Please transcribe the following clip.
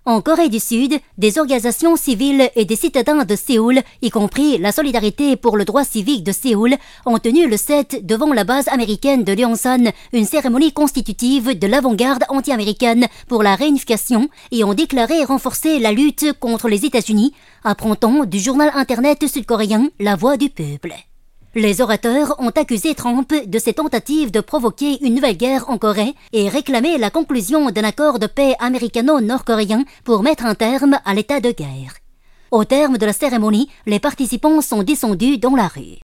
En Corée du Sud, des organisations civiles et des citadins de Séoul, y compris la Solidarité pour le droit civique de Séoul, ont tenu le 7 devant la base américaine de Leonsan une cérémonie constitutive de l'avant-garde anti-américaine pour la réunification et ont déclaré renforcer la lutte contre les États-Unis, apprend-on du journal internet sud-coréen La Voix du Peuple. Les orateurs ont accusé Trump de ses tentatives de provoquer une nouvelle guerre en Corée et réclamé la conclusion d'un accord de paix américano-nord-coréen pour mettre un terme à l'état de guerre. Au terme de la cérémonie, les participants sont descendus dans la rue.